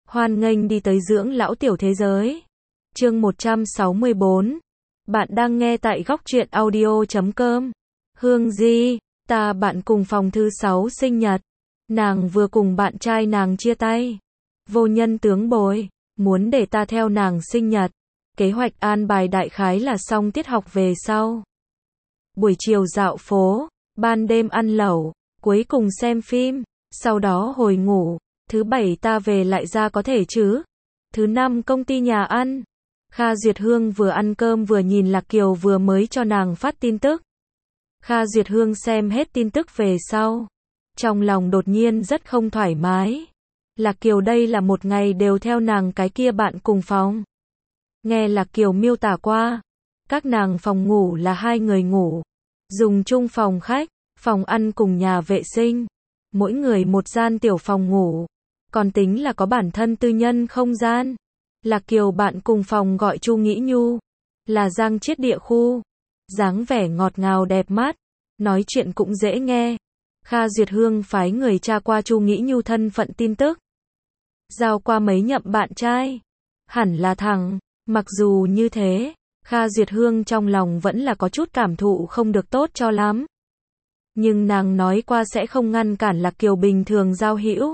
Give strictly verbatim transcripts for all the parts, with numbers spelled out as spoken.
Hoan nghênh đi tới dưỡng lão tiểu thế giới. Chương một trăm sáu mươi bốn. Bạn đang nghe tại góc truyện audio chấm com. Hương Di, ta bạn cùng phòng thứ sáu sinh nhật. Nàng vừa cùng bạn trai nàng chia tay. Vô nhân tướng bồi, muốn để ta theo nàng sinh nhật. Kế hoạch an bài đại khái là xong tiết học về sau. Buổi chiều dạo phố, ban đêm ăn lẩu, cuối cùng xem phim, sau đó hồi ngủ. Thứ bảy ta về lại ra có thể chứ? Thứ năm công ty nhà ăn. Kha Duyệt Hương vừa ăn cơm vừa nhìn Lạc Kiều vừa mới cho nàng phát tin tức. Kha Duyệt Hương xem hết tin tức về sau. Trong lòng đột nhiên rất không thoải mái. Lạc Kiều đây là một ngày đều theo nàng cái kia bạn cùng phòng. Nghe Lạc Kiều miêu tả qua. Các nàng phòng ngủ là hai người ngủ. Dùng chung phòng khách, phòng ăn cùng nhà vệ sinh. Mỗi người một gian tiểu phòng ngủ. Còn tính là có bản thân tư nhân không gian. Lạc Kiều bạn cùng phòng gọi Chu Nghĩ Nhu. Là Giang Chiết địa khu. Dáng vẻ ngọt ngào đẹp mắt. Nói chuyện cũng dễ nghe. Kha Duyệt Hương phái người tra qua Chu Nghĩ Nhu thân phận tin tức. Giao qua mấy nhậm bạn trai. Hẳn là thằng. Mặc dù như thế, Kha Duyệt Hương trong lòng vẫn là có chút cảm thụ không được tốt cho lắm. Nhưng nàng nói qua sẽ không ngăn cản Lạc Kiều bình thường giao hữu.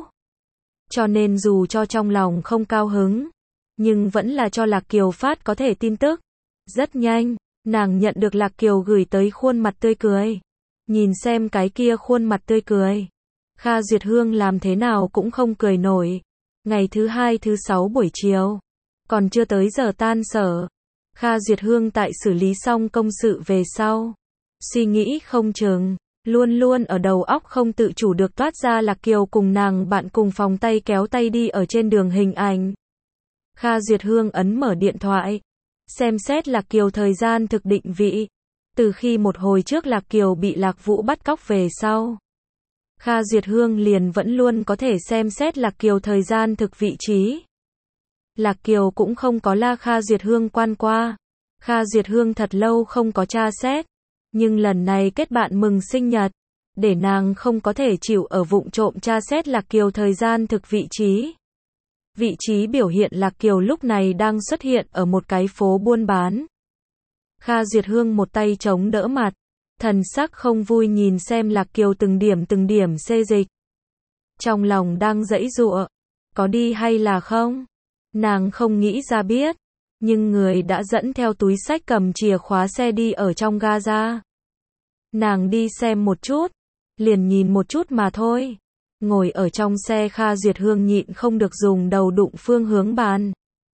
Cho nên dù cho trong lòng không cao hứng, nhưng vẫn là cho Lạc Kiều phát có thể tin tức. Rất nhanh, nàng nhận được Lạc Kiều gửi tới khuôn mặt tươi cười. Nhìn xem cái kia khuôn mặt tươi cười. Kha Duyệt Hương làm thế nào cũng không cười nổi. Ngày thứ hai thứ sáu buổi chiều. Còn chưa tới giờ tan sở. Kha Duyệt Hương tại xử lý xong công sự về sau. Suy nghĩ không chừng. Luôn luôn ở đầu óc không tự chủ được toát ra Lạc Kiều cùng nàng bạn cùng phòng tay kéo tay đi ở trên đường hình ảnh. Kha Duyệt Hương ấn mở điện thoại. Xem xét Lạc Kiều thời gian thực định vị. Từ khi một hồi trước Lạc Kiều bị Lạc Vũ bắt cóc về sau. Kha Duyệt Hương liền vẫn luôn có thể xem xét Lạc Kiều thời gian thực vị trí. Lạc Kiều cũng không có la Kha Duyệt Hương quan qua. Kha Duyệt Hương thật lâu không có tra xét. Nhưng lần này kết bạn mừng sinh nhật, để nàng không có thể chịu ở vụng trộm tra xét Lạc Kiều thời gian thực vị trí. Vị trí biểu hiện Lạc Kiều lúc này đang xuất hiện ở một cái phố buôn bán. Kha Duyệt Hương một tay chống đỡ mặt, thần sắc không vui nhìn xem Lạc Kiều từng điểm từng điểm xê dịch. Trong lòng đang giãy giụa, có đi hay là không? Nàng không nghĩ ra biết. Nhưng người đã dẫn theo túi xách cầm chìa khóa xe đi ở trong Gaza. Nàng đi xem một chút, liền nhìn một chút mà thôi. Ngồi ở trong xe Kha Duyệt Hương nhịn không được dùng đầu đụng phương hướng bàn.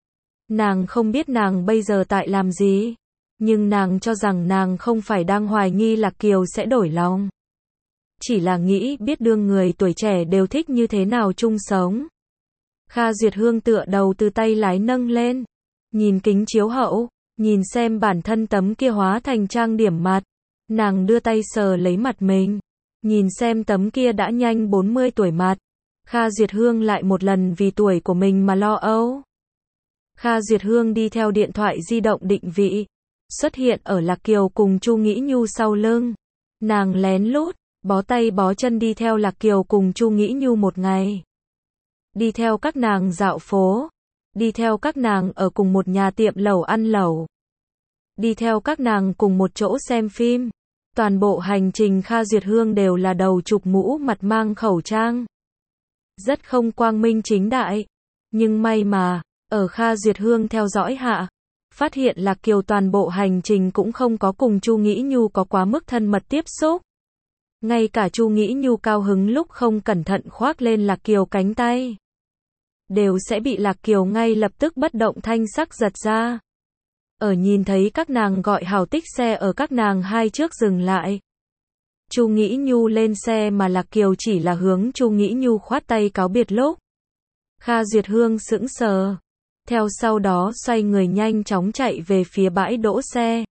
Nàng không biết nàng bây giờ tại làm gì, nhưng nàng cho rằng nàng không phải đang hoài nghi Lạc Kiều sẽ đổi lòng. Chỉ là nghĩ biết đương người tuổi trẻ đều thích như thế nào chung sống. Kha Duyệt Hương tựa đầu từ tay lái nâng lên. Nhìn kính chiếu hậu, nhìn xem bản thân tấm kia hóa thành trang điểm mặt. Nàng đưa tay sờ lấy mặt mình. Nhìn xem tấm kia đã nhanh bốn mươi tuổi mặt. Kha Duyệt Hương lại một lần vì tuổi của mình mà lo âu. Kha Duyệt Hương đi theo điện thoại di động định vị. Xuất hiện ở Lạc Kiều cùng Chu Nghĩ Nhu sau lưng. Nàng lén lút, bó tay bó chân đi theo Lạc Kiều cùng Chu Nghĩ Nhu một ngày. Đi theo các nàng dạo phố. Đi theo các nàng ở cùng một nhà tiệm lẩu ăn lẩu. Đi theo các nàng cùng một chỗ xem phim. Toàn bộ hành trình Kha Duyệt Hương đều là đầu chụp mũ mặt mang khẩu trang. Rất không quang minh chính đại. Nhưng may mà, ở Kha Duyệt Hương theo dõi hạ, phát hiện Lạc Kiều toàn bộ hành trình cũng không có cùng Chu Nghĩ Nhu có quá mức thân mật tiếp xúc. Ngay cả Chu Nghĩ Nhu cao hứng lúc không cẩn thận khoác lên Lạc Kiều cánh tay. Đều sẽ bị Lạc Kiều ngay lập tức bất động thanh sắc giật ra. Ở nhìn thấy các nàng gọi hào tích xe ở các nàng hai trước dừng lại. Chu Nghĩ Nhu lên xe mà Lạc Kiều chỉ là hướng Chu Nghĩ Nhu khoát tay cáo biệt lúc. Kha Duyệt Hương sững sờ. Theo sau đó xoay người nhanh chóng chạy về phía bãi đỗ xe.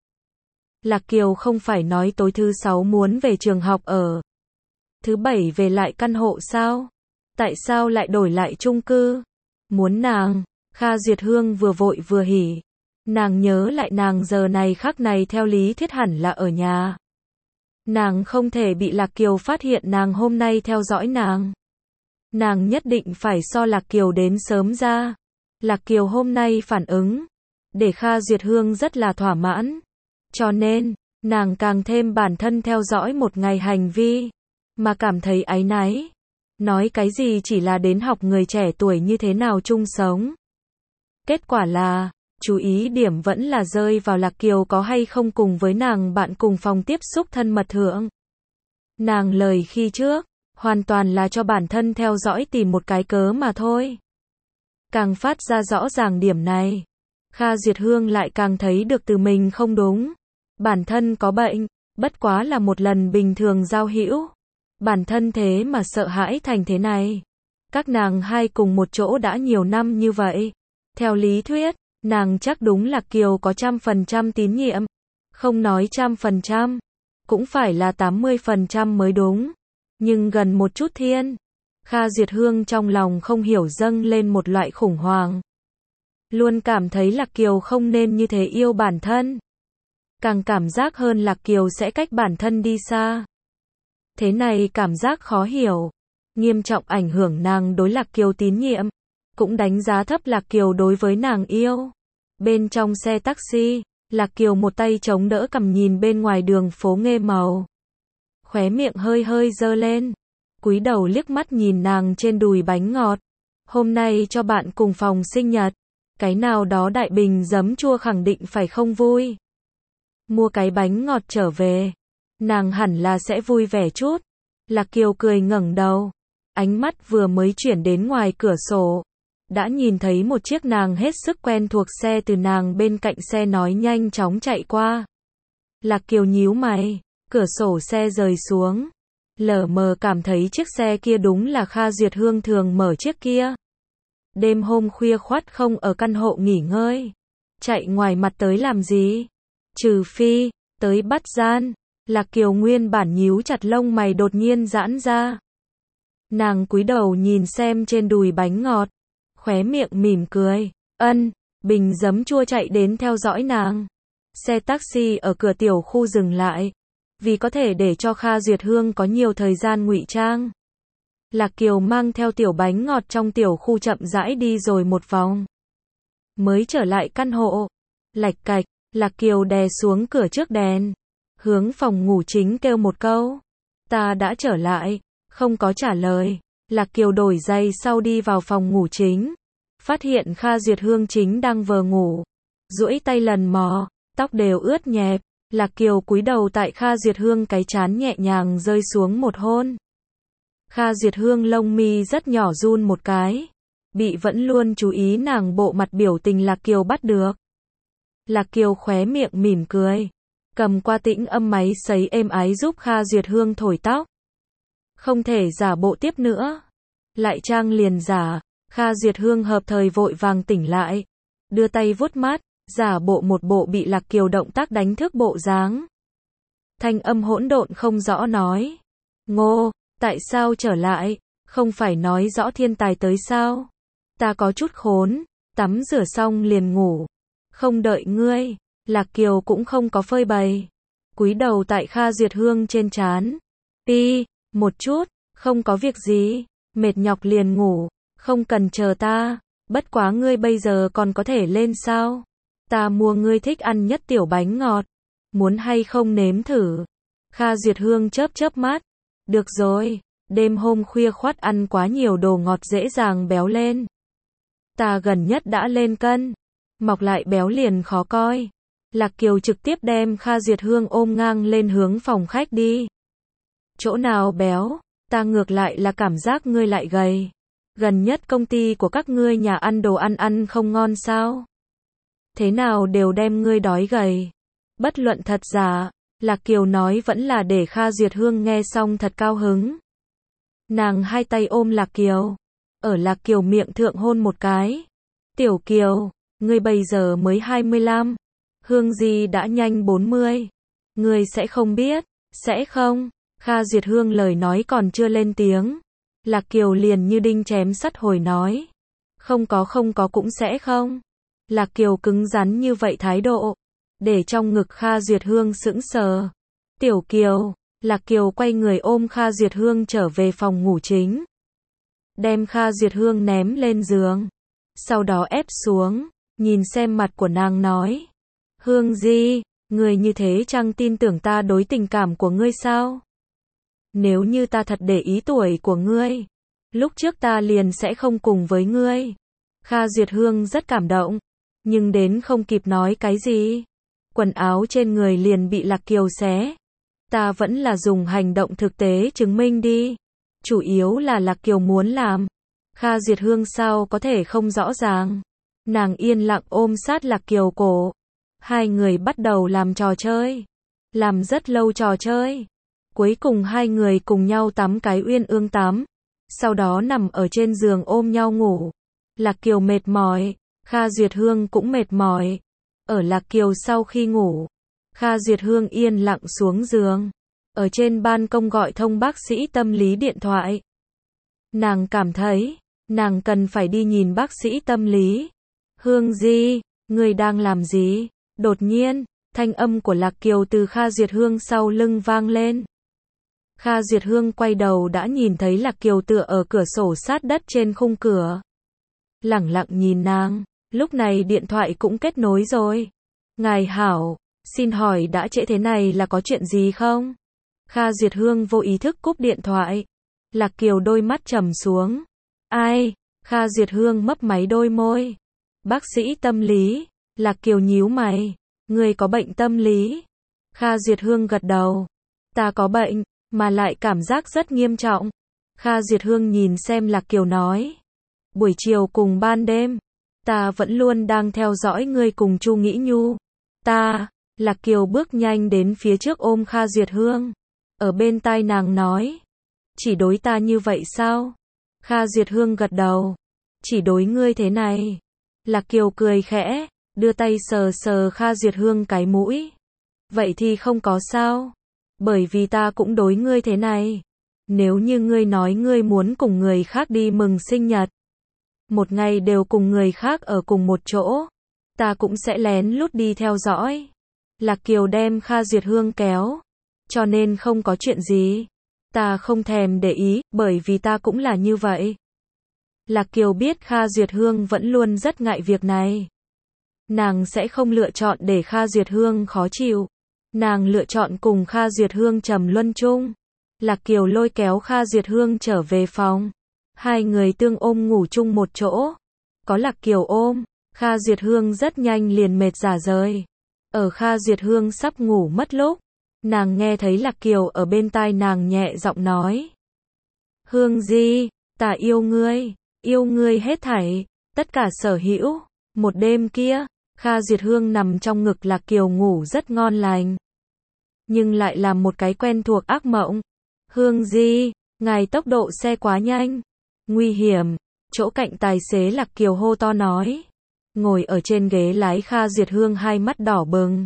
Lạc Kiều không phải nói tối thứ sáu muốn về trường học ở. Thứ bảy về lại căn hộ sao? Tại sao lại đổi lại chung cư? Muốn nàng. Kha Duyệt Hương vừa vội vừa hỉ. Nàng nhớ lại nàng giờ này khắc này theo lý thuyết hẳn là ở nhà. Nàng không thể bị Lạc Kiều phát hiện nàng hôm nay theo dõi nàng. Nàng nhất định phải so Lạc Kiều đến sớm ra. Lạc Kiều hôm nay phản ứng, để Kha Duyệt Hương rất là thỏa mãn. Cho nên, nàng càng thêm bản thân theo dõi một ngày hành vi, mà cảm thấy áy náy. Nói cái gì chỉ là đến học người trẻ tuổi như thế nào chung sống. Kết quả là, chú ý điểm vẫn là rơi vào Lạc Kiều có hay không cùng với nàng bạn cùng phòng tiếp xúc thân mật thượng. Nàng lời khi trước, hoàn toàn là cho bản thân theo dõi tìm một cái cớ mà thôi. Càng phát ra rõ ràng điểm này, Kha Duyệt Hương lại càng thấy được từ mình không đúng. Bản thân có bệnh, bất quá là một lần bình thường giao hữu. Bản thân thế mà sợ hãi thành thế này. Các nàng hai cùng một chỗ đã nhiều năm như vậy. Theo lý thuyết, nàng chắc đúng là Kiều có trăm phần trăm tín nhiệm. Không nói trăm phần trăm, cũng phải là tám mươi phần trăm mới đúng. Nhưng gần một chút thiên, Kha Duyệt Hương trong lòng không hiểu dâng lên một loại khủng hoảng. Luôn cảm thấy Lạc Kiều không nên như thế yêu bản thân. Càng cảm giác hơn Lạc Kiều sẽ cách bản thân đi xa. Thế này cảm giác khó hiểu, nghiêm trọng ảnh hưởng nàng đối Lạc Kiều tín nhiệm, cũng đánh giá thấp Lạc Kiều đối với nàng yêu. Bên trong xe taxi, Lạc Kiều một tay chống đỡ cằm nhìn bên ngoài đường phố nghê màu. Khóe miệng hơi hơi dơ lên, cúi đầu liếc mắt nhìn nàng trên đùi bánh ngọt. Hôm nay cho bạn cùng phòng sinh nhật, cái nào đó đại bình giấm chua khẳng định phải không vui. Mua cái bánh ngọt trở về, nàng hẳn là sẽ vui vẻ chút. Lạc Kiều cười ngẩng đầu, ánh mắt vừa mới chuyển đến ngoài cửa sổ, đã nhìn thấy một chiếc nàng hết sức quen thuộc xe từ nàng bên cạnh xe nói nhanh chóng chạy qua. Lạc Kiều nhíu mày, cửa sổ xe rời xuống, lờ mờ cảm thấy chiếc xe kia đúng là Kha Duyệt Hương thường mở chiếc kia. Đêm hôm khuya khoắt không ở căn hộ nghỉ ngơi, chạy ngoài mặt tới làm gì? Trừ phi, tới bắt gian. Lạc Kiều nguyên bản nhíu chặt lông mày đột nhiên giãn ra. Nàng cúi đầu nhìn xem trên đùi bánh ngọt, khóe miệng mỉm cười. Ân, bình giấm chua chạy đến theo dõi nàng. Xe taxi ở cửa tiểu khu dừng lại, vì có thể để cho Kha Duyệt Hương có nhiều thời gian ngụy trang. Lạc Kiều mang theo tiểu bánh ngọt trong tiểu khu chậm rãi đi rồi một vòng. Mới trở lại căn hộ, lạch cạch, Lạc Kiều đè xuống cửa trước đèn, hướng phòng ngủ chính kêu một câu. Ta đã trở lại, không có trả lời. Lạc Kiều đổi giày sau đi vào phòng ngủ chính, phát hiện Kha Duyệt Hương chính đang vờ ngủ, duỗi tay lần mò, tóc đều ướt nhẹp. Lạc Kiều cúi đầu tại Kha Duyệt Hương cái trán nhẹ nhàng rơi xuống một hôn. Kha Duyệt Hương lông mi rất nhỏ run một cái, bị vẫn luôn chú ý nàng bộ mặt biểu tình Lạc Kiều bắt được. Lạc Kiều khóe miệng mỉm cười, cầm qua tĩnh âm máy sấy êm ái giúp Kha Duyệt Hương thổi tóc. Không thể giả bộ tiếp nữa, lại trang liền giả. Kha Duyệt Hương hợp thời vội vàng tỉnh lại, đưa tay vuốt mắt, giả bộ một bộ bị Lạc Kiều động tác đánh thức bộ dáng. Thanh âm hỗn độn không rõ nói. Ngô, tại sao trở lại, không phải nói rõ thiên tài tới sao? Ta có chút khốn, tắm rửa xong liền ngủ. Không đợi ngươi. Lạc Kiều cũng không có phơi bày, cúi đầu tại Kha Duyệt Hương trên trán. Pi, một chút, không có việc gì, mệt nhọc liền ngủ, không cần chờ ta, bất quá ngươi bây giờ còn có thể lên sao? Ta mua ngươi thích ăn nhất tiểu bánh ngọt, muốn hay không nếm thử? Kha Duyệt Hương chớp chớp mắt, được rồi, đêm hôm khuya khoắt ăn quá nhiều đồ ngọt dễ dàng béo lên. Ta gần nhất đã lên cân, mọc lại béo liền khó coi. Lạc Kiều trực tiếp đem Kha Duyệt Hương ôm ngang lên hướng phòng khách đi. Chỗ nào béo, ta ngược lại là cảm giác ngươi lại gầy. Gần nhất công ty của các ngươi nhà ăn đồ ăn ăn không ngon sao? Thế nào đều đem ngươi đói gầy. Bất luận thật giả, Lạc Kiều nói vẫn là để Kha Duyệt Hương nghe xong thật cao hứng. Nàng hai tay ôm Lạc Kiều, ở Lạc Kiều miệng thượng hôn một cái. Tiểu Kiều, ngươi bây giờ mới hai mươi lăm. Hương Di đã nhanh bốn mươi. Ngươi sẽ không biết, sẽ không? Kha Duyệt Hương lời nói còn chưa lên tiếng, Lạc Kiều liền như đinh chém sắt hồi nói. Không có không có cũng sẽ không. Lạc Kiều cứng rắn như vậy thái độ, để trong ngực Kha Duyệt Hương sững sờ. Tiểu Kiều, Lạc Kiều quay người ôm Kha Duyệt Hương trở về phòng ngủ chính. đem Kha Duyệt Hương ném lên giường. Sau đó ép xuống, nhìn xem mặt của nàng nói. Hương Di, người như thế chăng tin tưởng ta đối tình cảm của ngươi sao? Nếu như ta thật để ý tuổi của ngươi, lúc trước ta liền sẽ không cùng với ngươi. Kha Duyệt Hương rất cảm động, nhưng đến không kịp nói cái gì. Quần áo trên người liền bị Lạc Kiều xé. Ta vẫn là dùng hành động thực tế chứng minh đi. Chủ yếu là Lạc Kiều muốn làm. Kha Duyệt Hương sao có thể không rõ ràng. Nàng yên lặng ôm sát Lạc Kiều cổ. Hai người bắt đầu làm trò chơi. Làm rất lâu trò chơi. Cuối cùng hai người cùng nhau tắm cái uyên ương tắm. Sau đó nằm ở trên giường ôm nhau ngủ. Lạc Kiều mệt mỏi. Kha Duyệt Hương cũng mệt mỏi. Ở Lạc Kiều sau khi ngủ, Kha Duyệt Hương yên lặng xuống giường. Ở trên ban công gọi thông bác sĩ tâm lý điện thoại. Nàng cảm thấy, nàng cần phải đi nhìn bác sĩ tâm lý. Hương Di, ngươi đang làm gì? Đột nhiên, thanh âm của Lạc Kiều từ Kha Duyệt Hương sau lưng vang lên. Kha Duyệt Hương quay đầu đã nhìn thấy Lạc Kiều tựa ở cửa sổ sát đất trên khung cửa. Lẳng lặng nhìn nàng, lúc này điện thoại cũng kết nối rồi. Ngài hảo, xin hỏi đã trễ thế này là có chuyện gì không? Kha Duyệt Hương vô ý thức cúp điện thoại. Lạc Kiều đôi mắt trầm xuống. Ai? Kha Duyệt Hương mấp máy đôi môi. Bác sĩ tâm lý. Lạc Kiều nhíu mày. Người có bệnh tâm lý? Kha Duyệt Hương gật đầu. Ta có bệnh, mà lại cảm giác rất nghiêm trọng. Kha Duyệt Hương nhìn xem Lạc Kiều nói. Buổi chiều cùng ban đêm, ta vẫn luôn đang theo dõi ngươi cùng Chu Nghĩ Nhu. Ta, Lạc Kiều bước nhanh đến phía trước ôm Kha Duyệt Hương. Ở bên tai nàng nói. Chỉ đối ta như vậy sao? Kha Duyệt Hương gật đầu. Chỉ đối ngươi thế này. Lạc Kiều cười khẽ, đưa tay sờ sờ Kha Duyệt Hương cái mũi. Vậy thì không có sao. Bởi vì ta cũng đối ngươi thế này. Nếu như ngươi nói ngươi muốn cùng người khác đi mừng sinh nhật, một ngày đều cùng người khác ở cùng một chỗ, ta cũng sẽ lén lút đi theo dõi. Lạc Kiều đem Kha Duyệt Hương kéo. Cho nên không có chuyện gì. Ta không thèm để ý, bởi vì ta cũng là như vậy. Lạc Kiều biết Kha Duyệt Hương vẫn luôn rất ngại việc này. Nàng sẽ không lựa chọn để Kha Duyệt Hương khó chịu. Nàng lựa chọn cùng Kha Duyệt Hương trầm luân chung. Lạc Kiều lôi kéo Kha Duyệt Hương trở về phòng. Hai người tương ôm ngủ chung một chỗ. Có Lạc Kiều ôm, Kha Duyệt Hương rất nhanh liền mệt rả rời. Ở Kha Duyệt Hương sắp ngủ mất lúc, nàng nghe thấy Lạc Kiều ở bên tai nàng nhẹ giọng nói. Hương Di, ta yêu ngươi, yêu ngươi hết thảy, tất cả sở hữu. Một đêm kia, Kha Duyệt Hương nằm trong ngực Lạc Kiều ngủ rất ngon lành. Nhưng lại làm một cái quen thuộc ác mộng. Hương Di, ngài tốc độ xe quá nhanh. Nguy hiểm, chỗ cạnh tài xế Lạc Kiều hô to nói. Ngồi ở trên ghế lái Kha Duyệt Hương hai mắt đỏ bừng.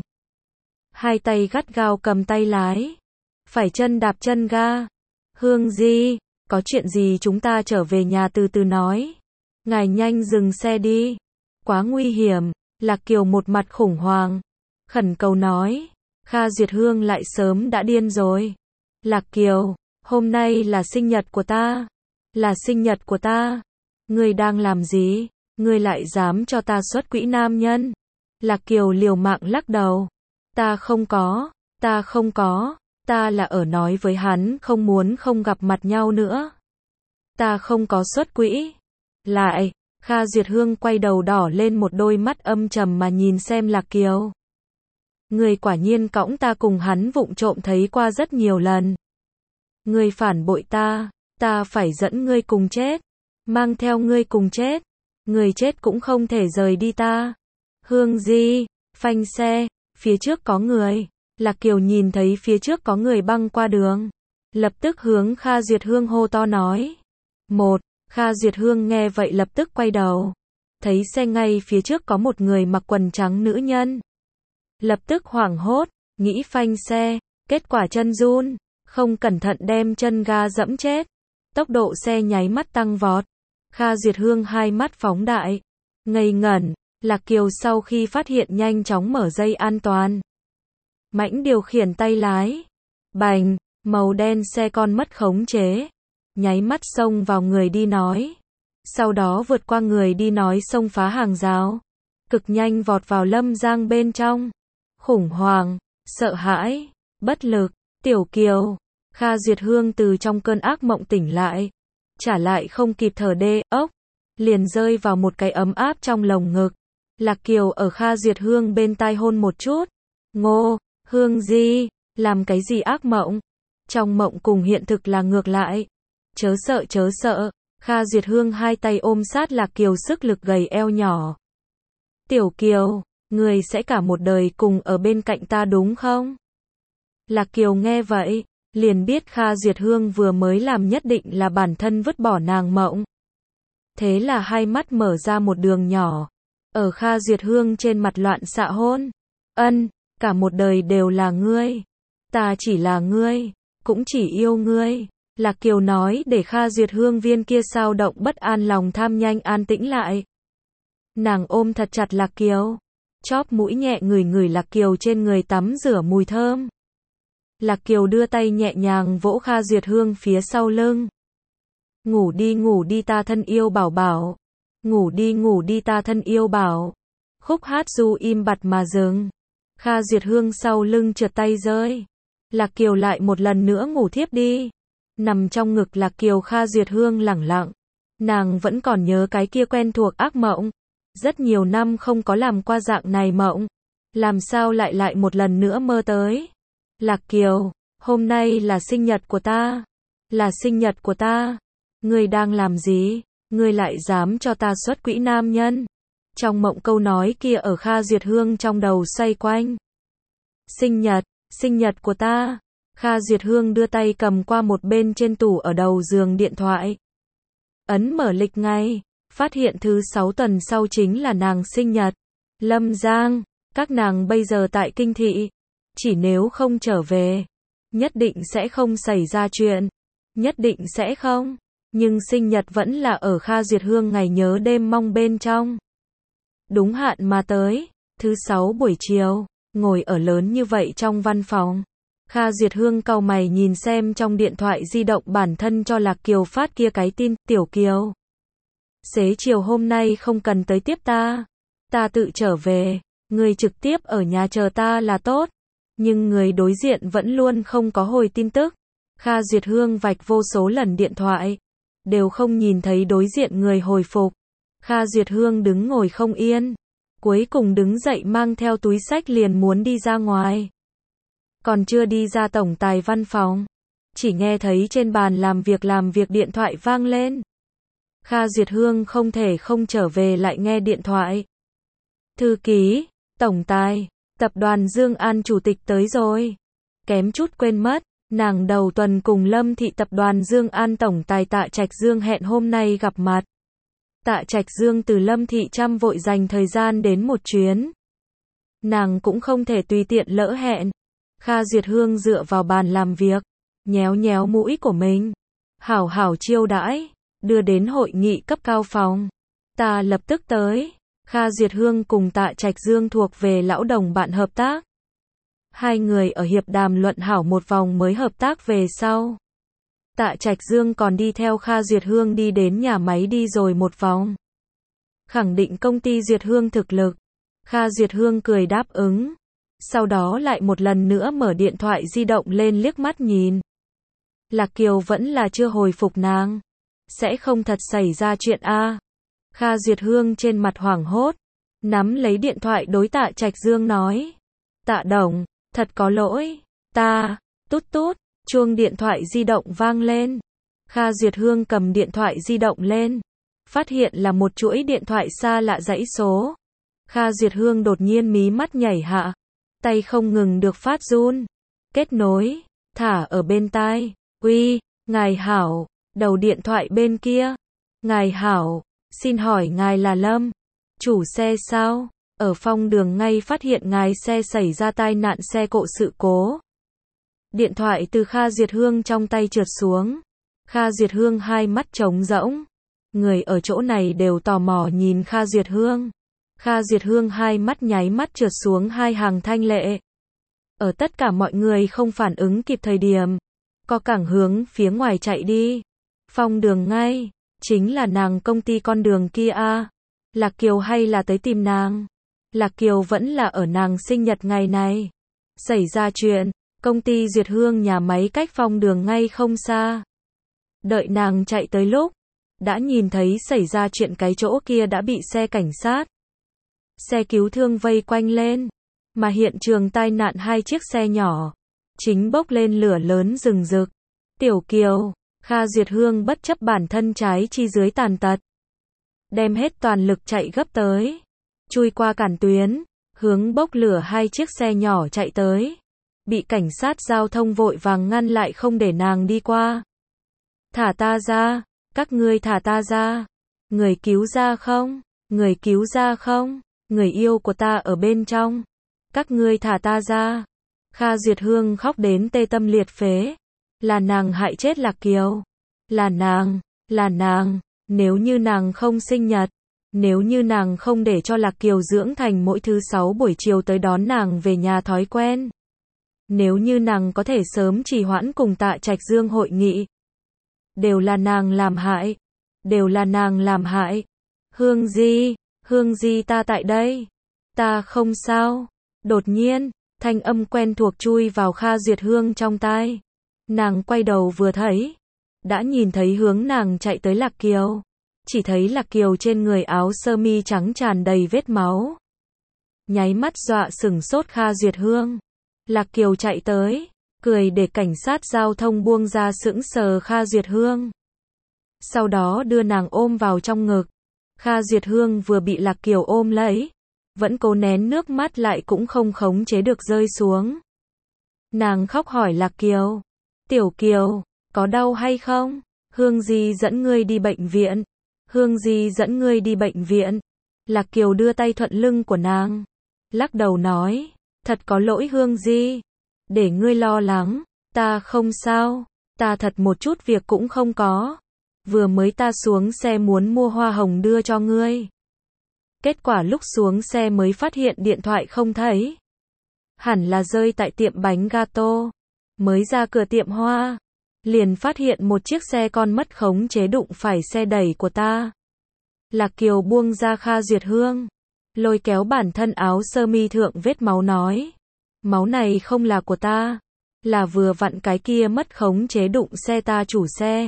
Hai tay gắt gao cầm tay lái. Phải chân đạp chân ga. Hương Di, có chuyện gì chúng ta trở về nhà từ từ nói. Ngài nhanh dừng xe đi. Quá nguy hiểm, Lạc Kiều một mặt khủng hoảng. Khẩn cầu nói. Kha Duyệt Hương lại sớm đã điên rồi. Lạc Kiều, hôm nay là sinh nhật của ta. Là sinh nhật của ta. Ngươi đang làm gì? Ngươi lại dám cho ta xuất quỹ nam nhân? Lạc Kiều liều mạng lắc đầu. Ta không có, ta không có, ta là ở nói với hắn không muốn không gặp mặt nhau nữa. Ta không có xuất quỹ. Lại, Kha Duyệt Hương quay đầu đỏ lên một đôi mắt âm trầm mà nhìn xem Lạc Kiều. Ngươi quả nhiên cõng ta cùng hắn vụng trộm thấy qua rất nhiều lần. Ngươi phản bội ta, ta phải dẫn ngươi cùng chết. Mang theo ngươi cùng chết. Ngươi chết cũng không thể rời đi ta. Hương Di, phanh xe, phía trước có người. Lạc Kiều nhìn thấy phía trước có người băng qua đường. Lập tức hướng Kha Duyệt Hương hô to nói. Một, Kha Duyệt Hương nghe vậy lập tức quay đầu. Thấy xe ngay phía trước có một người mặc quần trắng nữ nhân. Lập tức hoảng hốt, nghĩ phanh xe, kết quả chân run, không cẩn thận đem chân ga dẫm chết. Tốc độ xe nháy mắt tăng vọt. Kha Duyệt Hương hai mắt phóng đại, ngây ngẩn. Lạc Kiều sau khi phát hiện nhanh chóng mở dây an toàn. Mãnh điều khiển tay lái. Bành, màu đen xe con mất khống chế. nháy mắt xông vào người đi nói. Sau đó vượt qua người đi nói xông phá hàng rào. Cực nhanh vọt vào Lâm Giang bên trong. Khủng hoảng, sợ hãi, bất lực, Tiểu Kiều. Kha Duyệt Hương từ trong cơn ác mộng tỉnh lại. Trả lại không kịp thở đê, ốc. Liền rơi vào một cái ấm áp trong lồng ngực. Lạc Kiều ở Kha Duyệt Hương bên tai hôn một chút. Ngô, Hương Di, làm cái gì ác mộng? Trong mộng cùng hiện thực là ngược lại. Chớ sợ chớ sợ. Kha Duyệt Hương hai tay ôm sát Lạc Kiều sức lực gầy eo nhỏ. Tiểu Kiều, người sẽ cả một đời cùng ở bên cạnh ta đúng không? Lạc Kiều nghe vậy, liền biết Kha Duyệt Hương vừa mới làm nhất định là bản thân vứt bỏ nàng mộng. Thế là hai mắt mở ra một đường nhỏ. Ở Kha Duyệt Hương trên mặt loạn xạ hôn. Ân, cả một đời đều là ngươi. Ta chỉ là ngươi, cũng chỉ yêu ngươi. Lạc Kiều nói để Kha Duyệt Hương viên kia sao động bất an lòng tham nhanh an tĩnh lại. Nàng ôm thật chặt Lạc Kiều. Chóp mũi nhẹ ngửi ngửi Lạc Kiều trên người tắm rửa mùi thơm. Lạc Kiều đưa tay nhẹ nhàng vỗ Kha Duyệt Hương phía sau lưng. Ngủ đi ngủ đi ta thân yêu bảo bảo. Ngủ đi ngủ đi ta thân yêu bảo. Khúc hát du im bặt mà dừng. Kha Duyệt Hương sau lưng trượt tay rơi. Lạc Kiều lại một lần nữa ngủ thiếp đi. Nằm trong ngực Lạc Kiều Kha Duyệt Hương lẳng lặng. Nàng vẫn còn nhớ cái kia quen thuộc ác mộng. Rất nhiều năm không có làm qua dạng này mộng. Làm sao lại lại một lần nữa mơ tới. Lạc Kiều, hôm nay là sinh nhật của ta. Là sinh nhật của ta. Ngươi đang làm gì? Ngươi lại dám cho ta xuất quỹ nam nhân. Trong mộng câu nói kia ở Kha Duyệt Hương trong đầu xoay quanh. Sinh nhật, sinh nhật của ta. Kha Duyệt Hương đưa tay cầm qua một bên trên tủ ở đầu giường điện thoại. Ấn mở lịch ngày, phát hiện thứ sáu tuần sau chính là nàng sinh nhật. Lâm Giang, các nàng bây giờ tại kinh thị. Chỉ nếu không trở về, nhất định sẽ không xảy ra chuyện. Nhất định sẽ không. Nhưng sinh nhật vẫn là ở Kha Duyệt Hương ngày nhớ đêm mong bên trong. Đúng hạn mà tới, thứ sáu buổi chiều, ngồi ở lớn như vậy trong văn phòng. Kha Duyệt Hương cau mày nhìn xem trong điện thoại di động bản thân cho Lạc Kiều phát kia cái tin, Tiểu Kiều. Xế chiều hôm nay không cần tới tiếp ta. Ta tự trở về, người trực tiếp ở nhà chờ ta là tốt. Nhưng người đối diện vẫn luôn không có hồi tin tức. Kha Duyệt Hương vạch vô số lần điện thoại. Đều không nhìn thấy đối diện người hồi phục. Kha Duyệt Hương đứng ngồi không yên. Cuối cùng đứng dậy mang theo túi xách liền muốn đi ra ngoài. Còn chưa đi ra tổng tài văn phòng. Chỉ nghe thấy trên bàn làm việc làm việc điện thoại vang lên. Kha Duyệt Hương không thể không trở về lại nghe điện thoại. Thư ký, tổng tài, tập đoàn Dương An chủ tịch tới rồi. Kém chút quên mất. Nàng đầu tuần cùng Lâm Thị tập đoàn Dương An tổng tài Tạ Trạch Dương hẹn hôm nay gặp mặt. Tạ Trạch Dương từ Lâm Thị chăm vội dành thời gian đến một chuyến. Nàng cũng không thể tùy tiện lỡ hẹn. Kha Duyệt Hương dựa vào bàn làm việc, nhéo nhéo mũi của mình. Hảo hảo chiêu đãi, đưa đến hội nghị cấp cao phòng. Ta lập tức tới. Kha Duyệt Hương cùng Tạ Trạch Dương thuộc về lão đồng bạn hợp tác. Hai người ở hiệp đàm luận hảo một vòng mới hợp tác về sau. Tạ Trạch Dương còn đi theo Kha Duyệt Hương đi đến nhà máy đi rồi một vòng. Khẳng định công ty Duyệt Hương thực lực. Kha Duyệt Hương cười đáp ứng. Sau đó lại một lần nữa mở điện thoại di động lên liếc mắt nhìn. Lạc Kiều vẫn là chưa hồi phục nàng. Sẽ không thật xảy ra chuyện a. Kha Duyệt Hương trên mặt hoảng hốt. Nắm lấy điện thoại đối Tạ Trạch Dương nói. Tạ đồng. Thật có lỗi, ta, tút tút, chuông điện thoại di động vang lên. Kha Duyệt Hương cầm điện thoại di động lên, phát hiện là một chuỗi điện thoại xa lạ dãy số. Kha Duyệt Hương đột nhiên mí mắt nhảy hạ, tay không ngừng được phát run. Kết nối, thả ở bên tai, uy, ngài hảo, đầu điện thoại bên kia. Ngài hảo, xin hỏi ngài là Lâm, chủ xe sao? Ở phong đường ngay phát hiện ngài xe xảy ra tai nạn xe cộ sự cố. Điện thoại từ Kha Duyệt Hương trong tay trượt xuống. Kha Duyệt Hương hai mắt trống rỗng. Người ở chỗ này đều tò mò nhìn Kha Duyệt Hương. Kha Duyệt Hương hai mắt nháy mắt trượt xuống hai hàng thanh lệ. Ở tất cả mọi người không phản ứng kịp thời điểm, có cẳng hướng phía ngoài chạy đi. Phong Đường ngay, chính là nàng công ty con đường kia a. Lạc Kiều hay là tới tìm nàng? Lạc Kiều vẫn là ở nàng sinh nhật ngày này. Xảy ra chuyện, công ty Duyệt Hương nhà máy cách Phong Đường ngay không xa. Đợi nàng chạy tới lúc, đã nhìn thấy xảy ra chuyện cái chỗ kia đã bị xe cảnh sát, xe cứu thương vây quanh lên, mà hiện trường tai nạn hai chiếc xe nhỏ, chính bốc lên lửa lớn rừng rực. Tiểu Kiều, Kha Duyệt Hương bất chấp bản thân trái chi dưới tàn tật, đem hết toàn lực chạy gấp tới, chui qua cản tuyến, hướng bốc lửa hai chiếc xe nhỏ chạy tới, bị cảnh sát giao thông vội vàng ngăn lại không để nàng đi qua. Thả ta ra, các ngươi thả ta ra, người cứu ra không, người cứu ra không, người yêu của ta ở bên trong, các ngươi thả ta ra. Kha Duyệt Hương khóc đến tê tâm liệt phế, là nàng hại chết Lạc Kiều, là nàng, là nàng, nếu như nàng không sinh nhật, nếu như nàng không để cho Lạc Kiều dưỡng thành mỗi thứ sáu buổi chiều tới đón nàng về nhà thói quen, nếu như nàng có thể sớm trì hoãn cùng Tạ Trạch Dương hội nghị, đều là nàng làm hại, đều là nàng làm hại. Hương Di, Hương Di ta tại đây, ta không sao. Đột nhiên, thanh âm quen thuộc chui vào Kha Duyệt Hương trong tai. Nàng quay đầu vừa thấy, đã nhìn thấy hướng nàng chạy tới Lạc Kiều. Chỉ thấy Lạc Kiều trên người áo sơ mi trắng tràn đầy vết máu. Nháy mắt dọa sửng sốt Kha Duyệt Hương. Lạc Kiều chạy tới, cười để cảnh sát giao thông buông ra sững sờ Kha Duyệt Hương. Sau đó đưa nàng ôm vào trong ngực. Kha Duyệt Hương vừa bị Lạc Kiều ôm lấy, vẫn cố nén nước mắt lại cũng không khống chế được rơi xuống. Nàng khóc hỏi Lạc Kiều, Tiểu Kiều, có đau hay không? Hương Di dẫn ngươi đi bệnh viện. Hương Di dẫn ngươi đi bệnh viện. Lạc Kiều đưa tay thuận lưng của nàng, lắc đầu nói, thật có lỗi Hương Di, để ngươi lo lắng, ta không sao, ta thật một chút việc cũng không có. Vừa mới ta xuống xe muốn mua hoa hồng đưa cho ngươi. Kết quả lúc xuống xe mới phát hiện điện thoại không thấy. Hẳn là rơi tại tiệm bánh gato. Mới ra cửa tiệm hoa, liền phát hiện một chiếc xe con mất khống chế đụng phải xe đẩy của ta. Lạc Kiều buông ra Kha Duyệt Hương, lôi kéo bản thân áo sơ mi thượng vết máu nói, máu này không là của ta, là vừa vặn cái kia mất khống chế đụng xe ta chủ xe.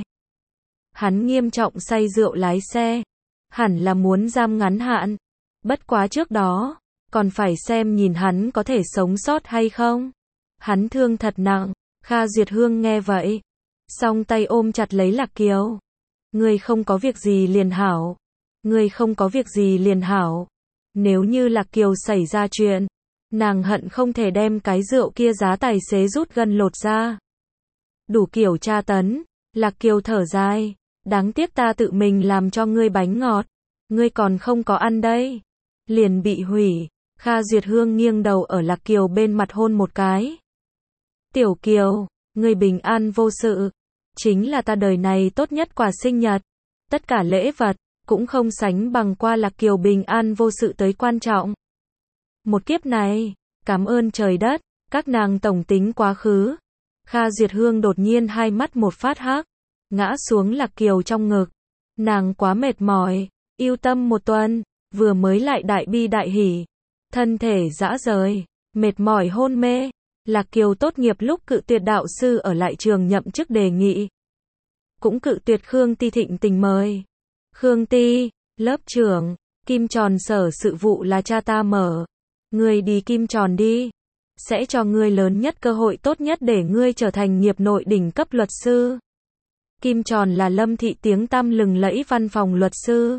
Hắn nghiêm trọng say rượu lái xe, hẳn là muốn giam ngắn hạn, bất quá trước đó, còn phải xem nhìn hắn có thể sống sót hay không. Hắn thương thật nặng. Kha Duyệt Hương nghe vậy, song tay ôm chặt lấy Lạc Kiều. Ngươi không có việc gì liền hảo. Ngươi không có việc gì liền hảo. Nếu như Lạc Kiều xảy ra chuyện, nàng hận không thể đem cái rượu kia giá tài xế rút gân lột ra. Đủ kiểu tra tấn. Lạc Kiều thở dài, đáng tiếc ta tự mình làm cho ngươi bánh ngọt, ngươi còn không có ăn đây, liền bị hủy. Kha Duyệt Hương nghiêng đầu ở Lạc Kiều bên mặt hôn một cái. Tiểu Kiều, ngươi bình an vô sự, chính là ta đời này tốt nhất quà sinh nhật. Tất cả lễ vật, cũng không sánh bằng qua Lạc Kiều bình an vô sự tới quan trọng. Một kiếp này, cảm ơn trời đất, các nàng tổng tính quá khứ. Kha Duyệt Hương đột nhiên hai mắt một phát hắc, ngã xuống Lạc Kiều trong ngực. Nàng quá mệt mỏi, yêu tâm một tuần, vừa mới lại đại bi đại hỉ. Thân thể rã rời, mệt mỏi hôn mê. Lạc Kiều tốt nghiệp lúc cự tuyệt đạo sư ở lại trường nhậm chức đề nghị. Cũng cự tuyệt Khương Ti thịnh tình mời. Khương Ti, lớp trưởng, Kim Tròn sở sự vụ là cha ta mở. Ngươi đi Kim Tròn đi. Sẽ cho ngươi lớn nhất cơ hội tốt nhất để ngươi trở thành nghiệp nội đỉnh cấp luật sư. Kim Tròn là Lâm thị tiếng tăm lừng lẫy văn phòng luật sư.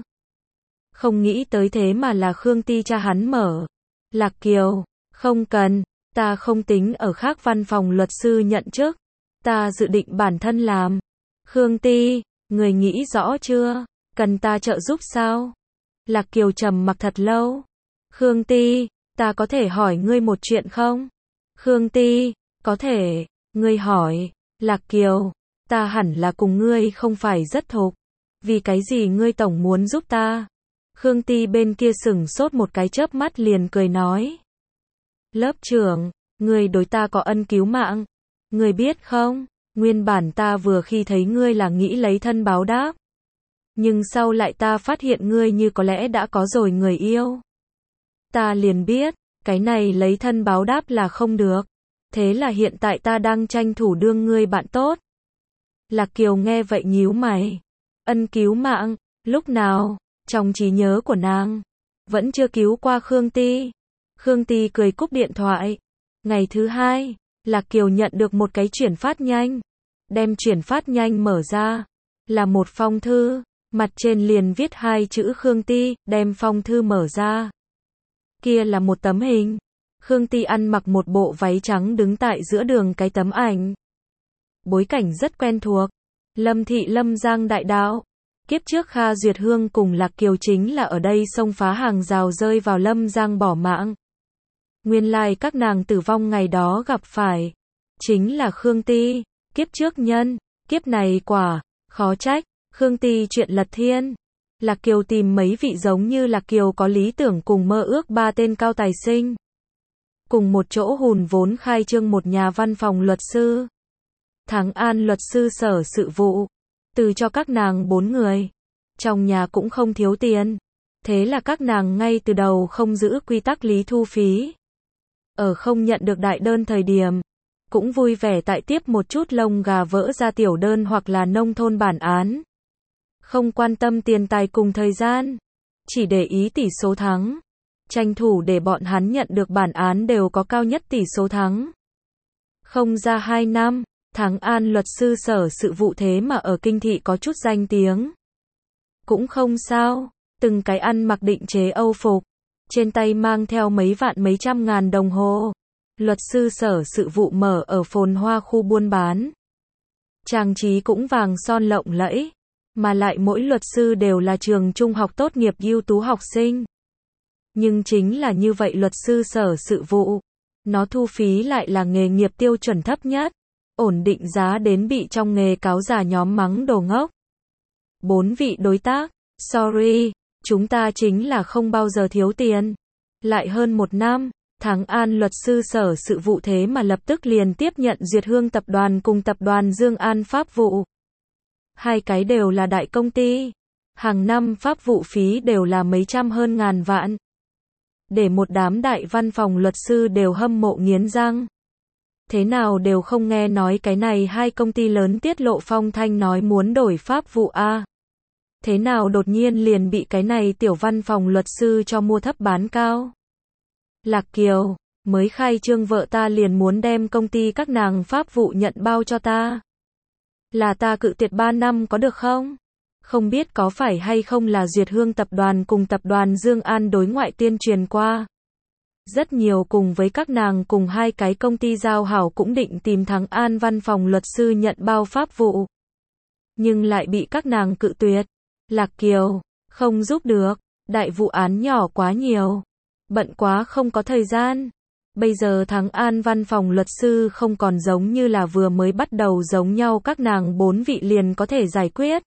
Không nghĩ tới thế mà là Khương Ti cha hắn mở. Lạc Kiều, không cần, ta không tính ở khác văn phòng luật sư nhận chức. Ta dự định bản thân làm. Khương Ti, người nghĩ rõ chưa? Cần ta trợ giúp sao? Lạc Kiều trầm mặc thật lâu. Khương Ti, ta có thể hỏi ngươi một chuyện không? Khương Ti, có thể, ngươi hỏi. Lạc Kiều, ta hẳn là cùng ngươi không phải rất thục. Vì cái gì ngươi tổng muốn giúp ta? Khương Ti bên kia sửng sốt một cái chớp mắt liền cười nói. Lớp trưởng, ngươi đối ta có ân cứu mạng. Ngươi biết không? Nguyên bản ta vừa khi thấy ngươi là nghĩ lấy thân báo đáp. Nhưng sau lại ta phát hiện ngươi như có lẽ đã có rồi người yêu. Ta liền biết, cái này lấy thân báo đáp là không được. Thế là hiện tại ta đang tranh thủ đương ngươi bạn tốt. Lạc Kiều nghe vậy nhíu mày. Ân cứu mạng, lúc nào, trong trí nhớ của nàng, vẫn chưa cứu qua Khương Ti. Khương Ti cười cúp điện thoại. Ngày thứ hai, Lạc Kiều nhận được một cái chuyển phát nhanh. Đem chuyển phát nhanh mở ra, là một phong thư, mặt trên liền viết hai chữ Khương Ti, đem phong thư mở ra. Kia là một tấm hình. Khương Ti ăn mặc một bộ váy trắng đứng tại giữa đường cái tấm ảnh. Bối cảnh rất quen thuộc. Lâm thị Lâm Giang đại đạo. Kiếp trước Kha Duyệt Hương cùng Lạc Kiều chính là ở đây xông phá hàng rào rơi vào Lâm Giang bỏ mạng. Nguyên lai các nàng tử vong ngày đó gặp phải chính là Khương Ti, kiếp trước nhân, kiếp này quả, khó trách, Khương Ti chuyện lật thiên. Lạc Kiều tìm mấy vị giống như Lạc Kiều có lý tưởng cùng mơ ước ba tên cao tài sinh. Cùng một chỗ hùn vốn khai trương một nhà văn phòng luật sư. Thắng An luật sư sở sự vụ. Từ cho các nàng bốn người. Trong nhà cũng không thiếu tiền. Thế là các nàng ngay từ đầu không giữ quy tắc lý thu phí. Ở không nhận được đại đơn thời điểm. Cũng vui vẻ tại tiếp một chút lông gà vỡ ra tiểu đơn hoặc là nông thôn bản án. Không quan tâm tiền tài cùng thời gian. Chỉ để ý tỷ số thắng. Tranh thủ để bọn hắn nhận được bản án đều có cao nhất tỷ số thắng. Không ra hai năm, Thắng An luật sư sở sự vụ thế mà ở kinh thị có chút danh tiếng. Cũng không sao, từng cái ăn mặc định chế Âu phục, trên tay mang theo mấy vạn mấy trăm ngàn đồng hồ. Luật sư sở sự vụ mở ở phồn hoa khu buôn bán. Trang trí cũng vàng son lộng lẫy, mà lại mỗi luật sư đều là trường trung học tốt nghiệp ưu tú học sinh. Nhưng chính là như vậy luật sư sở sự vụ, nó thu phí lại là nghề nghiệp tiêu chuẩn thấp nhất, ổn định giá đến bị trong nghề cáo già nhóm mắng đồ ngốc. Bốn vị đối tác, sorry, chúng ta chính là không bao giờ thiếu tiền. Lại hơn một năm, Thắng An luật sư sở sự vụ thế mà lập tức liền tiếp nhận Duyệt Hương tập đoàn cùng tập đoàn Dương An pháp vụ. Hai cái đều là đại công ty. Hàng năm pháp vụ phí đều là mấy trăm hơn ngàn vạn. Để một đám đại văn phòng luật sư đều hâm mộ nghiến răng. Thế nào đều không nghe nói cái này hai công ty lớn tiết lộ phong thanh nói muốn đổi pháp vụ a. Thế nào đột nhiên liền bị cái này tiểu văn phòng luật sư cho mua thấp bán cao. Lạc Kiều, mới khai trương vợ ta liền muốn đem công ty các nàng pháp vụ nhận bao cho ta. Là ta cự tuyệt ba năm có được không? Không biết có phải hay không là Duyệt Hương tập đoàn cùng tập đoàn Dương An đối ngoại tuyên truyền qua. Rất nhiều cùng với các nàng cùng hai cái công ty giao hảo cũng định tìm Thắng An văn phòng luật sư nhận bao pháp vụ. Nhưng lại bị các nàng cự tuyệt. Lạc Kiều, không giúp được, đại vụ án nhỏ quá nhiều. Bận quá không có thời gian. Bây giờ Thắng An văn phòng luật sư không còn giống như là vừa mới bắt đầu giống nhau các nàng bốn vị liền có thể giải quyết.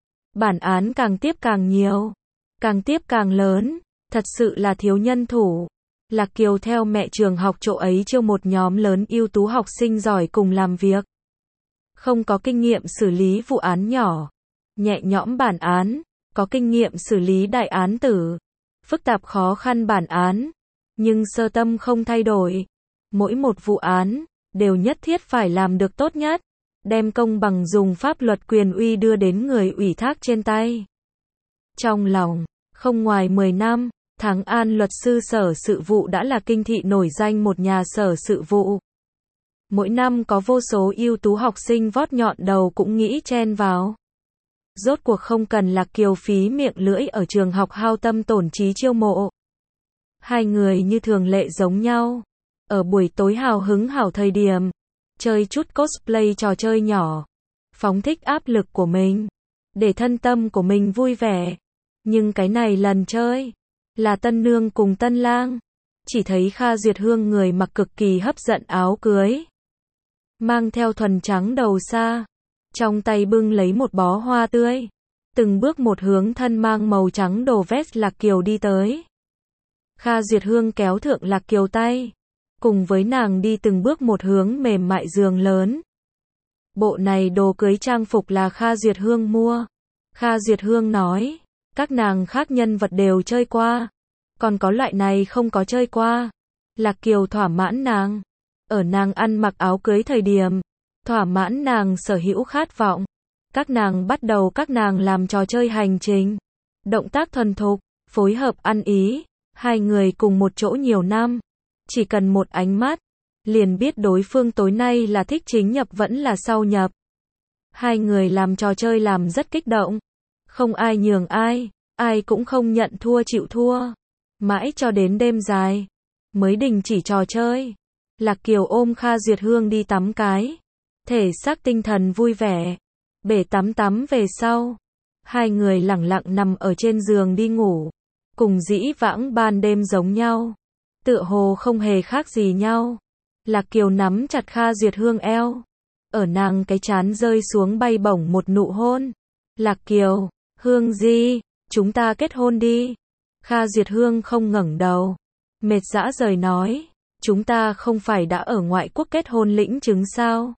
Bản án càng tiếp càng nhiều, càng tiếp càng lớn, thật sự là thiếu nhân thủ. Lạc Kiều theo mẹ trường học chỗ ấy chiêu một nhóm lớn ưu tú học sinh giỏi cùng làm việc. Không có kinh nghiệm xử lý vụ án nhỏ, nhẹ nhõm bản án, có kinh nghiệm xử lý đại án tử, phức tạp khó khăn bản án, nhưng sơ tâm không thay đổi. Mỗi một vụ án, đều nhất thiết phải làm được tốt nhất, đem công bằng dùng pháp luật quyền uy đưa đến người ủy thác trên tay. Trong lòng, không ngoài mười năm, Thắng An luật sư sở sự vụ đã là kinh thị nổi danh một nhà sở sự vụ. Mỗi năm có vô số ưu tú học sinh vót nhọn đầu cũng nghĩ chen vào. Rốt cuộc không cần Lạc Kiều phí miệng lưỡi ở trường học hao tâm tổn trí chiêu mộ. Hai người như thường lệ giống nhau. Ở buổi tối hào hứng hảo thời điểm, chơi chút cosplay trò chơi nhỏ, phóng thích áp lực của mình, để thân tâm của mình vui vẻ. Nhưng cái này lần chơi, là tân nương cùng tân lang. Chỉ thấy Kha Duyệt Hương người mặc cực kỳ hấp dẫn áo cưới, mang theo thuần trắng đầu xa, trong tay bưng lấy một bó hoa tươi, từng bước một hướng thân mang màu trắng đồ vest Lạc Kiều đi tới. Kha Duyệt Hương kéo thượng Lạc Kiều tay, cùng với nàng đi từng bước một hướng mềm mại giường lớn. Bộ này đồ cưới trang phục là Kha Duyệt Hương mua. Kha Duyệt Hương nói, các nàng khác nhân vật đều chơi qua. Còn có loại này không có chơi qua. Lạc Kiều thỏa mãn nàng. Ở nàng ăn mặc áo cưới thời điểm, thỏa mãn nàng sở hữu khát vọng. Các nàng bắt đầu các nàng làm trò chơi hành trình. Động tác thuần thục, phối hợp ăn ý. Hai người cùng một chỗ nhiều năm. Chỉ cần một ánh mắt, liền biết đối phương tối nay là thích chính nhập vẫn là sau nhập. Hai người làm trò chơi làm rất kích động. Không ai nhường ai, ai cũng không nhận thua chịu thua. Mãi cho đến đêm dài, mới đình chỉ trò chơi. Lạc Kiều ôm Kha Duyệt Hương đi tắm cái. Thể xác tinh thần vui vẻ. Bể tắm tắm về sau. Hai người lẳng lặng nằm ở trên giường đi ngủ. Cùng dĩ vãng ban đêm giống nhau. Tựa hồ không hề khác gì nhau. Lạc Kiều nắm chặt Kha Duyệt Hương eo. Ở nàng cái trán rơi xuống bay bổng một nụ hôn. Lạc Kiều, Hương Di, chúng ta kết hôn đi. Kha Duyệt Hương không ngẩng đầu. Mệt dã rời nói, chúng ta không phải đã ở ngoại quốc kết hôn lĩnh chứng sao?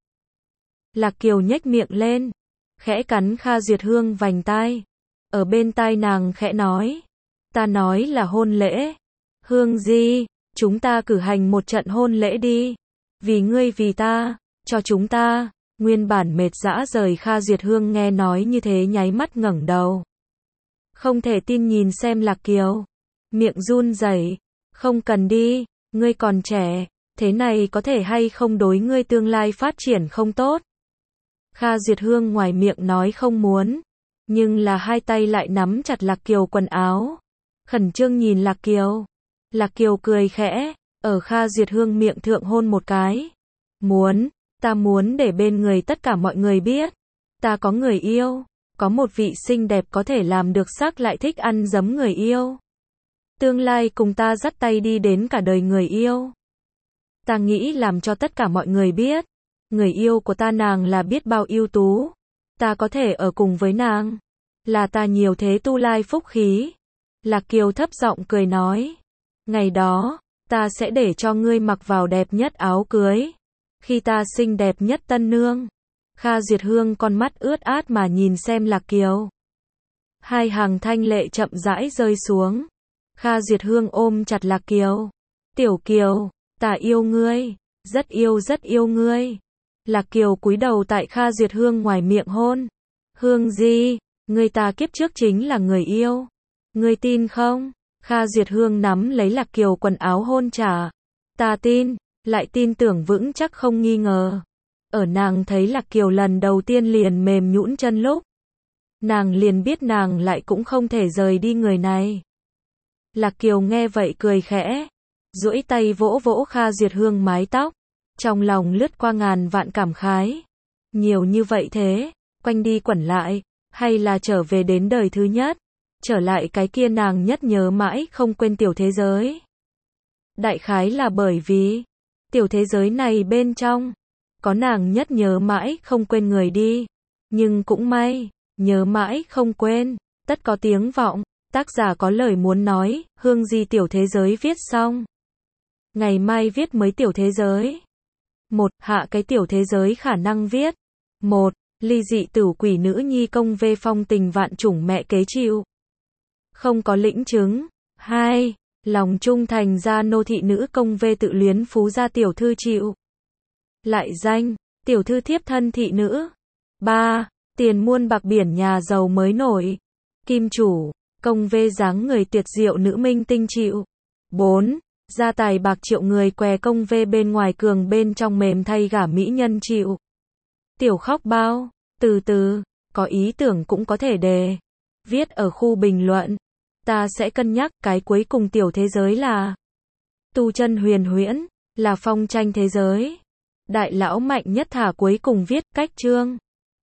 Lạc Kiều nhếch miệng lên, khẽ cắn Kha Duyệt Hương vành tai. Ở bên tai nàng khẽ nói, ta nói là hôn lễ. Hương Di, chúng ta cử hành một trận hôn lễ đi. Vì ngươi vì ta, cho chúng ta. Nguyên bản mệt dã rời Kha Duyệt Hương nghe nói như thế nháy mắt ngẩng đầu. Không thể tin nhìn xem Lạc Kiều. Miệng run rẩy, không cần đi, ngươi còn trẻ, thế này có thể hay không đối ngươi tương lai phát triển không tốt. Kha Duyệt Hương ngoài miệng nói không muốn, nhưng là hai tay lại nắm chặt Lạc Kiều quần áo. Khẩn trương nhìn Lạc Kiều. Lạc Kiều cười khẽ, ở Kha Duyệt Hương miệng thượng hôn một cái. Muốn, ta muốn để bên người tất cả mọi người biết. Ta có người yêu, có một vị xinh đẹp có thể làm được sắc lại thích ăn giấm người yêu. Tương lai cùng ta dắt tay đi đến cả đời người yêu. Ta nghĩ làm cho tất cả mọi người biết. Người yêu của ta nàng là biết bao ưu tú. Ta có thể ở cùng với nàng. Là ta nhiều thế tu lai phúc khí. Lạc Kiều thấp giọng cười nói. Ngày đó, ta sẽ để cho ngươi mặc vào đẹp nhất áo cưới. Khi ta xinh đẹp nhất tân nương. Kha Duyệt Hương con mắt ướt át mà nhìn xem Lạc Kiều. Hai hàng thanh lệ chậm rãi rơi xuống. Kha Duyệt Hương ôm chặt Lạc Kiều. Tiểu Kiều, ta yêu ngươi, rất yêu rất yêu ngươi. Lạc Kiều cúi đầu tại Kha Duyệt Hương ngoài miệng hôn. Hương Di, ngươi ta kiếp trước chính là người yêu. Ngươi tin không? Kha Duyệt Hương nắm lấy Lạc Kiều quần áo hôn trả. Ta tin, lại tin tưởng vững chắc không nghi ngờ. Ở nàng thấy Lạc Kiều lần đầu tiên liền mềm nhũn chân lúc. Nàng liền biết nàng lại cũng không thể rời đi người này. Lạc Kiều nghe vậy cười khẽ. Duỗi tay vỗ vỗ Kha Duyệt Hương mái tóc. Trong lòng lướt qua ngàn vạn cảm khái. Nhiều như vậy thế, quanh đi quẩn lại, hay là trở về đến đời thứ nhất. Trở lại cái kia nàng nhất nhớ mãi không quên tiểu thế giới. Đại khái là bởi vì, tiểu thế giới này bên trong, có nàng nhất nhớ mãi không quên người đi. Nhưng cũng may, nhớ mãi không quên, tất có tiếng vọng, tác giả có lời muốn nói, Hương Di tiểu thế giới viết xong. Ngày mai viết mới tiểu thế giới. Một, hạ cái tiểu thế giới khả năng viết. Một, ly dị tử quỷ nữ nhi công vê phong tình vạn chủng mẹ kế chịu. Không có lĩnh chứng. Hai, lòng trung thành gia nô thị nữ công vê tự luyến phú gia tiểu thư chịu. Lại danh, tiểu thư thiếp thân thị nữ. Ba, tiền muôn bạc biển nhà giàu mới nổi. Kim chủ, công vê dáng người tuyệt diệu nữ minh tinh chịu. Bốn, gia tài bạc triệu người què công vê bên ngoài cường bên trong mềm thay gả mỹ nhân chịu. Tiểu khóc bao, từ từ, có ý tưởng cũng có thể đề. Viết ở khu bình luận. Ta sẽ cân nhắc cái cuối cùng tiểu thế giới là tu chân huyền huyễn, là phong tranh thế giới. Đại lão mạnh nhất thả cuối cùng viết cách chương.